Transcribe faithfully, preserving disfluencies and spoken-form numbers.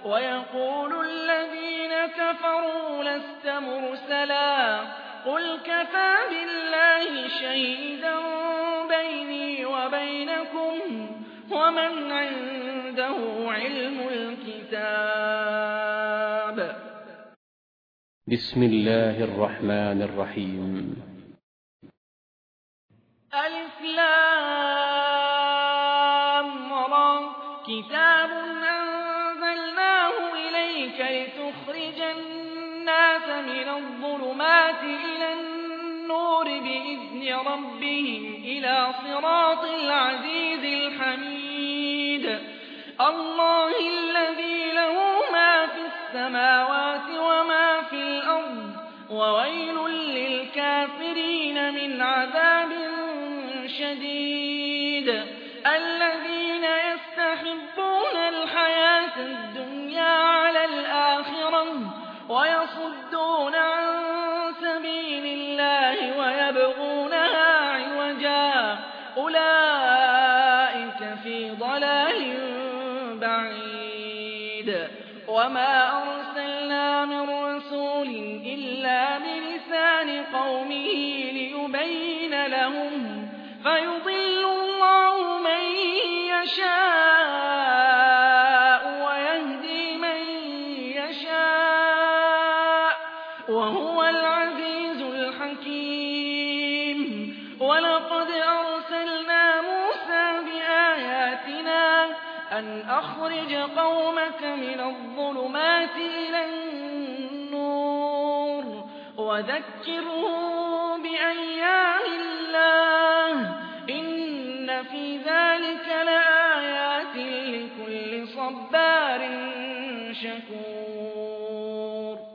ويقول الذين كفروا لست مرسلا قل كفى بالله شهيدا بيني وبينكم ومن عنده علم الكتاب. بسم الله الرحمن الرحيم. ألف لام را كتاب أنزلناه إليك لتخرج الناس من الظلمات إلى النور بإذن ربهم إلى صراط العزيز الحميد الله الذي له ما في السماوات وما في الأرض وويل للكافرين من عذاب شديد الذين يستحبون الحياة الدنيا على الآخرة ويصدون عن سبيل الله ويبغونها عوجا أولئك في ضلال بعيد وما أرسلنا من رسول إلا بلسان قومه ليبين لهم فيضل الله من يشاء ويهدي من يشاء وهو العزيز الحكيم ولقد أرسلنا موسى بآياتنا أن أخرج قومك من الظلمات إلى النور وذكرهم بأيام الله إن في ذلك لآيات لكل صبار شكور.